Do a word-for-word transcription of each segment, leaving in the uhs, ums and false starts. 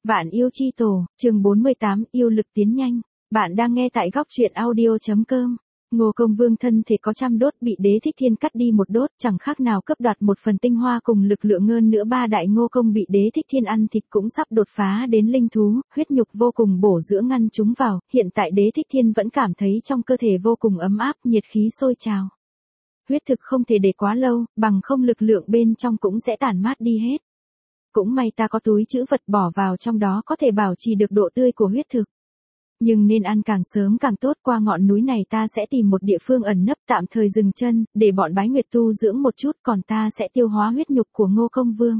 Vạn yêu chi tổ, chương bốn mươi tám, yêu lực tiến nhanh. Bạn đang nghe tại góc truyện audio chấm com. Ngô Công Vương thân thể có trăm đốt bị Đế Thích Thiên cắt đi một đốt, chẳng khác nào cấp đoạt một phần tinh hoa cùng lực lượng hơn nữa. Ba đại Ngô Công bị Đế Thích Thiên ăn thịt cũng sắp đột phá đến linh thú, huyết nhục vô cùng bổ dưỡng ngăn chúng vào, hiện tại Đế Thích Thiên vẫn cảm thấy trong cơ thể vô cùng ấm áp, nhiệt khí sôi trào. Huyết thực không thể để quá lâu, bằng không lực lượng bên trong cũng sẽ tản mát đi hết. Cũng may ta có túi trữ vật bỏ vào trong đó có thể bảo trì được độ tươi của huyết thực. Nhưng nên ăn càng sớm càng tốt, qua ngọn núi này ta sẽ tìm một địa phương ẩn nấp tạm thời dừng chân, để bọn Bái Nguyệt tu dưỡng một chút, còn ta sẽ tiêu hóa huyết nhục của Ngô Công Vương.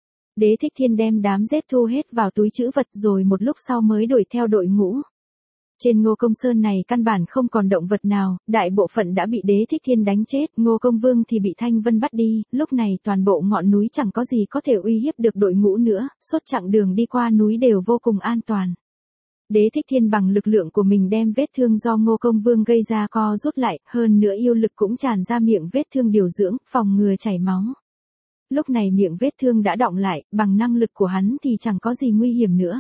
Đế Thích Thiên đem đám rết thu hết vào túi trữ vật rồi một lúc sau mới đuổi theo đội ngũ. Trên Ngô Công Sơn này căn bản không còn động vật nào, đại bộ phận đã bị Đế Thích Thiên đánh chết, Ngô Công Vương thì bị Thanh Vân bắt đi, lúc này toàn bộ ngọn núi chẳng có gì có thể uy hiếp được đội ngũ nữa, suốt chặng đường đi qua núi đều vô cùng an toàn. Đế Thích Thiên bằng lực lượng của mình đem vết thương do Ngô Công Vương gây ra co rút lại, hơn nữa yêu lực cũng tràn ra miệng vết thương điều dưỡng, phòng ngừa chảy máu. Lúc này miệng vết thương đã đọng lại, bằng năng lực của hắn thì chẳng có gì nguy hiểm nữa.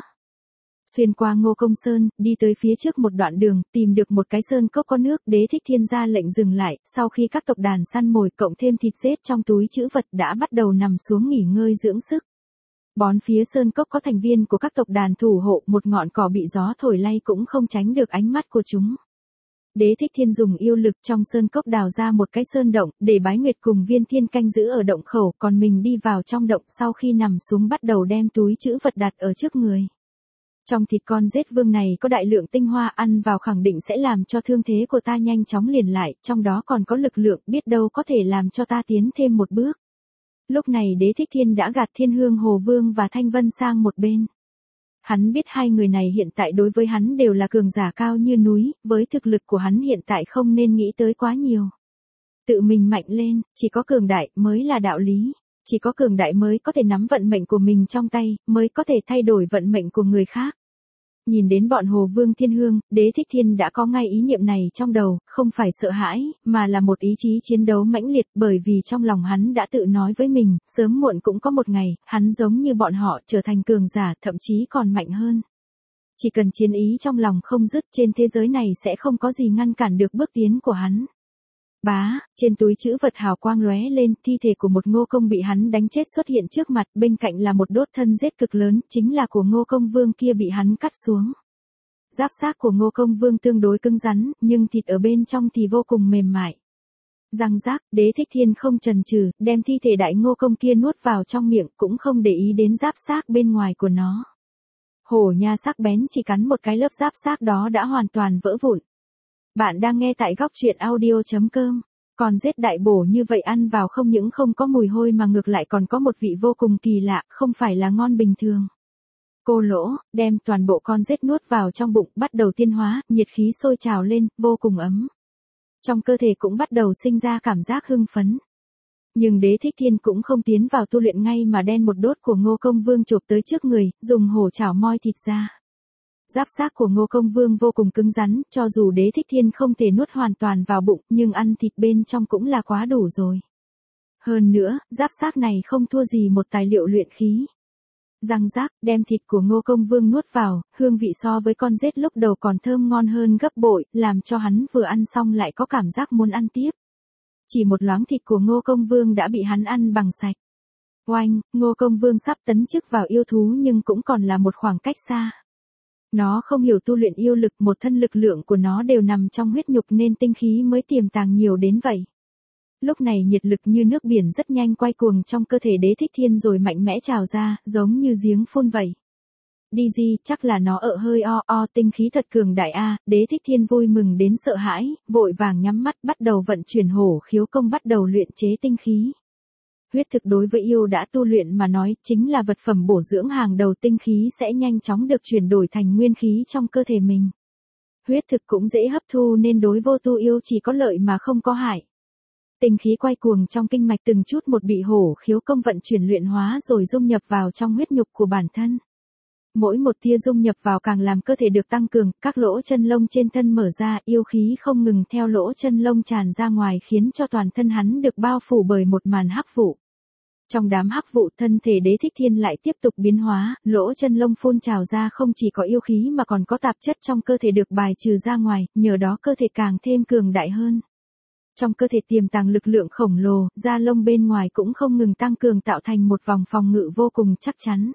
Xuyên qua Ngô Công Sơn, đi tới phía trước một đoạn đường, tìm được một cái sơn cốc có nước, Đế Thích Thiên ra lệnh dừng lại, sau khi các tộc đàn săn mồi cộng thêm thịt rết trong túi trữ vật đã bắt đầu nằm xuống nghỉ ngơi dưỡng sức. Bón phía sơn cốc có thành viên của các tộc đàn thủ hộ, một ngọn cỏ bị gió thổi lay cũng không tránh được ánh mắt của chúng. Đế Thích Thiên dùng yêu lực trong sơn cốc đào ra một cái sơn động, để Bái Nguyệt cùng Viên Thiên canh giữ ở động khẩu, còn mình đi vào trong động, sau khi nằm xuống bắt đầu đem túi trữ vật đặt ở trước người. Trong thịt con rết vương này có đại lượng tinh hoa, ăn vào khẳng định sẽ làm cho thương thế của ta nhanh chóng liền lại, trong đó còn có lực lượng biết đâu có thể làm cho ta tiến thêm một bước. Lúc này Đế Thích Thiên đã gạt Thiên Hương Hồ Vương và Thanh Vân sang một bên. Hắn biết hai người này hiện tại đối với hắn đều là cường giả cao như núi, với thực lực của hắn hiện tại không nên nghĩ tới quá nhiều. Tự mình mạnh lên, chỉ có cường đại mới là đạo lý. Chỉ có cường đại mới có thể nắm vận mệnh của mình trong tay, mới có thể thay đổi vận mệnh của người khác. Nhìn đến bọn Hồ Vương Thiên Hương, Đế Thích Thiên đã có ngay ý niệm này trong đầu, không phải sợ hãi, mà là một ý chí chiến đấu mãnh liệt, bởi vì trong lòng hắn đã tự nói với mình, sớm muộn cũng có một ngày, hắn giống như bọn họ trở thành cường giả, thậm chí còn mạnh hơn. Chỉ cần chiến ý trong lòng không dứt, trên thế giới này sẽ không có gì ngăn cản được bước tiến của hắn. Bá, trên túi trữ vật hào quang lóe lên, thi thể của một Ngô Công bị hắn đánh chết xuất hiện trước mặt, bên cạnh là một đốt thân rết cực lớn, chính là của Ngô Công Vương kia bị hắn cắt xuống. Giáp xác của Ngô Công Vương tương đối cứng rắn, nhưng thịt ở bên trong thì vô cùng mềm mại. Răng rác, Đế Thích Thiên không chần chừ, đem thi thể đại Ngô Công kia nuốt vào trong miệng, cũng không để ý đến giáp xác bên ngoài của nó. Hổ nha sắc bén chỉ cắn một cái lớp giáp xác đó đã hoàn toàn vỡ vụn. Bạn đang nghe tại góc truyện audio chấm com. Còn rết đại bổ như vậy ăn vào không những không có mùi hôi mà ngược lại còn có một vị vô cùng kỳ lạ, không phải là ngon bình thường. Cô Lỗ, đem toàn bộ con rết nuốt vào trong bụng, bắt đầu tiên hóa, nhiệt khí sôi trào lên, vô cùng ấm. Trong cơ thể cũng bắt đầu sinh ra cảm giác hưng phấn. Nhưng Đế Thích Thiên cũng không tiến vào tu luyện ngay mà đen một đốt của Ngô Công Vương chộp tới trước người, dùng hổ chảo moi thịt ra. Giáp xác của Ngô Công Vương vô cùng cứng rắn, cho dù Đế Thích Thiên không thể nuốt hoàn toàn vào bụng, nhưng ăn thịt bên trong cũng là quá đủ rồi. Hơn nữa, giáp xác này không thua gì một tài liệu luyện khí. Răng rác, đem thịt của Ngô Công Vương nuốt vào, hương vị so với con rết lúc đầu còn thơm ngon hơn gấp bội, làm cho hắn vừa ăn xong lại có cảm giác muốn ăn tiếp. Chỉ một loáng thịt của Ngô Công Vương đã bị hắn ăn bằng sạch. Oanh, Ngô Công Vương sắp tấn chức vào yêu thú nhưng cũng còn là một khoảng cách xa. Nó không hiểu tu luyện yêu lực, một thân lực lượng của nó đều nằm trong huyết nhục nên tinh khí mới tiềm tàng nhiều đến vậy. Lúc này nhiệt lực như nước biển rất nhanh quay cuồng trong cơ thể Đế Thích Thiên rồi mạnh mẽ trào ra, giống như giếng phun vậy. Đi gì, chắc là nó ợ hơi o o, tinh khí thật cường đại a. Đế Thích Thiên vui mừng đến sợ hãi, vội vàng nhắm mắt bắt đầu vận chuyển hổ khiếu công, bắt đầu luyện chế tinh khí. Huyết thực đối với yêu đã tu luyện mà nói, chính là vật phẩm bổ dưỡng hàng đầu, tinh khí sẽ nhanh chóng được chuyển đổi thành nguyên khí trong cơ thể mình. Huyết thực cũng dễ hấp thu nên đối vô tu yêu chỉ có lợi mà không có hại. Tinh khí quay cuồng trong kinh mạch từng chút một bị hổ khiếu công vận chuyển luyện hóa rồi dung nhập vào trong huyết nhục của bản thân. Mỗi một tia dung nhập vào càng làm cơ thể được tăng cường, các lỗ chân lông trên thân mở ra, yêu khí không ngừng theo lỗ chân lông tràn ra ngoài khiến cho toàn thân hắn được bao phủ bởi một màn hắc vụ. Trong đám hắc vụ, thân thể Đế Thích Thiên lại tiếp tục biến hóa, lỗ chân lông phun trào ra không chỉ có yêu khí mà còn có tạp chất trong cơ thể được bài trừ ra ngoài, nhờ đó cơ thể càng thêm cường đại hơn. Trong cơ thể tiềm tàng lực lượng khổng lồ, da lông bên ngoài cũng không ngừng tăng cường tạo thành một vòng phòng ngự vô cùng chắc chắn.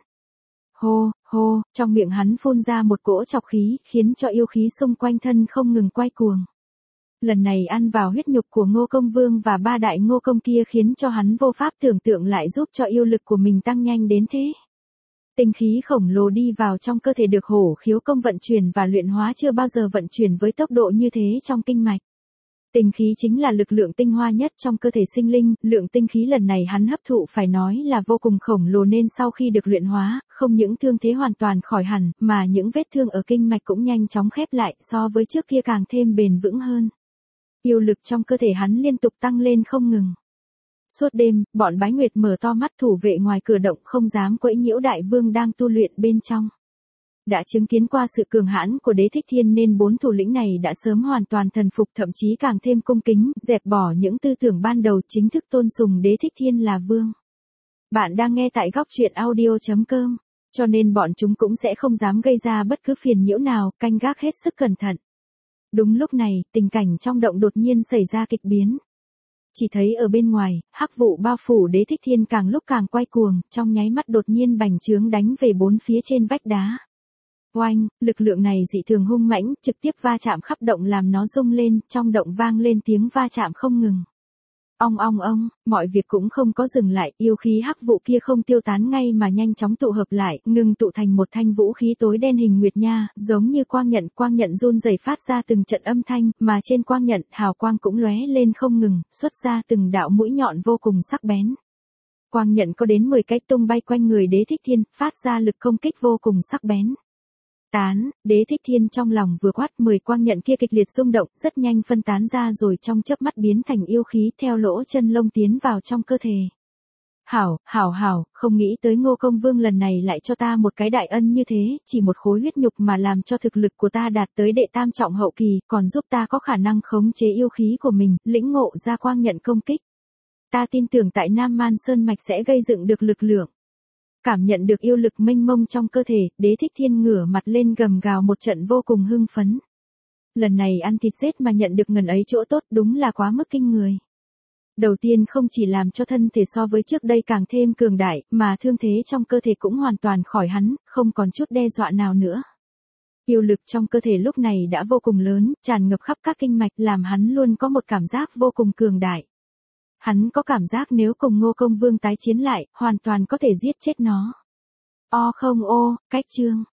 Hô, hô, trong miệng hắn phun ra một cỗ trọc khí, khiến cho yêu khí xung quanh thân không ngừng quay cuồng. Lần này ăn vào huyết nhục của Ngô Công Vương và ba đại Ngô Công kia khiến cho hắn vô pháp tưởng tượng lại giúp cho yêu lực của mình tăng nhanh đến thế. Tinh khí khổng lồ đi vào trong cơ thể được hổ khiếu công vận chuyển và luyện hóa chưa bao giờ vận chuyển với tốc độ như thế trong kinh mạch. Tinh khí chính là lực lượng tinh hoa nhất trong cơ thể sinh linh, lượng tinh khí lần này hắn hấp thụ phải nói là vô cùng khổng lồ nên sau khi được luyện hóa, không những thương thế hoàn toàn khỏi hẳn, mà những vết thương ở kinh mạch cũng nhanh chóng khép lại so với trước kia càng thêm bền vững hơn. Yêu lực trong cơ thể hắn liên tục tăng lên không ngừng. Suốt đêm, bọn Bái Nguyệt mở to mắt thủ vệ ngoài cửa động không dám quấy nhiễu đại vương đang tu luyện bên trong. Đã chứng kiến qua sự cường hãn của Đế Thích Thiên nên bốn thủ lĩnh này đã sớm hoàn toàn thần phục, thậm chí càng thêm cung kính, dẹp bỏ những tư tưởng ban đầu, chính thức tôn sùng Đế Thích Thiên là vương. Bạn đang nghe tại góc truyện audio chấm com, cho nên bọn chúng cũng sẽ không dám gây ra bất cứ phiền nhiễu nào, canh gác hết sức cẩn thận. Đúng lúc này, tình cảnh trong động đột nhiên xảy ra kịch biến. Chỉ thấy ở bên ngoài, hắc vụ bao phủ Đế Thích Thiên càng lúc càng quay cuồng, trong nháy mắt đột nhiên bành trướng đánh về bốn phía trên vách đá. Oanh, lực lượng này dị thường hung mãnh, trực tiếp va chạm khắp động làm nó rung lên, trong động vang lên tiếng va chạm không ngừng. Ong ong ong, mọi việc cũng không có dừng lại, yêu khí hắc vụ kia không tiêu tán ngay mà nhanh chóng tụ hợp lại, ngừng tụ thành một thanh vũ khí tối đen hình nguyệt nha, giống như quang nhận, quang nhận run rẩy phát ra từng trận âm thanh, mà trên quang nhận, hào quang cũng lóe lên không ngừng, xuất ra từng đạo mũi nhọn vô cùng sắc bén. Quang nhận có đến mười cái tung bay quanh người Đế Thích Thiên, phát ra lực công kích vô cùng sắc bén. Tán, Đế Thích Thiên trong lòng vừa quát, mười quang nhận kia kịch liệt rung động, rất nhanh phân tán ra rồi trong chớp mắt biến thành yêu khí theo lỗ chân lông tiến vào trong cơ thể. Hảo, hảo hảo, không nghĩ tới Ngô Công Vương lần này lại cho ta một cái đại ân như thế, chỉ một khối huyết nhục mà làm cho thực lực của ta đạt tới đệ tam trọng hậu kỳ, còn giúp ta có khả năng khống chế yêu khí của mình, lĩnh ngộ ra quang nhận công kích. Ta tin tưởng tại Nam Man Sơn Mạch sẽ gây dựng được lực lượng. Cảm nhận được yêu lực mênh mông trong cơ thể, Đế Thích Thiên ngửa mặt lên gầm gào một trận vô cùng hưng phấn. Lần này ăn thịt rết mà nhận được ngần ấy chỗ tốt đúng là quá mức kinh người. Đầu tiên không chỉ làm cho thân thể so với trước đây càng thêm cường đại, mà thương thế trong cơ thể cũng hoàn toàn khỏi hắn, không còn chút đe dọa nào nữa. Yêu lực trong cơ thể lúc này đã vô cùng lớn, tràn ngập khắp các kinh mạch làm hắn luôn có một cảm giác vô cùng cường đại. Hắn có cảm giác nếu cùng Ngô Công Vương tái chiến lại, hoàn toàn có thể giết chết nó. O không ô, cách chương.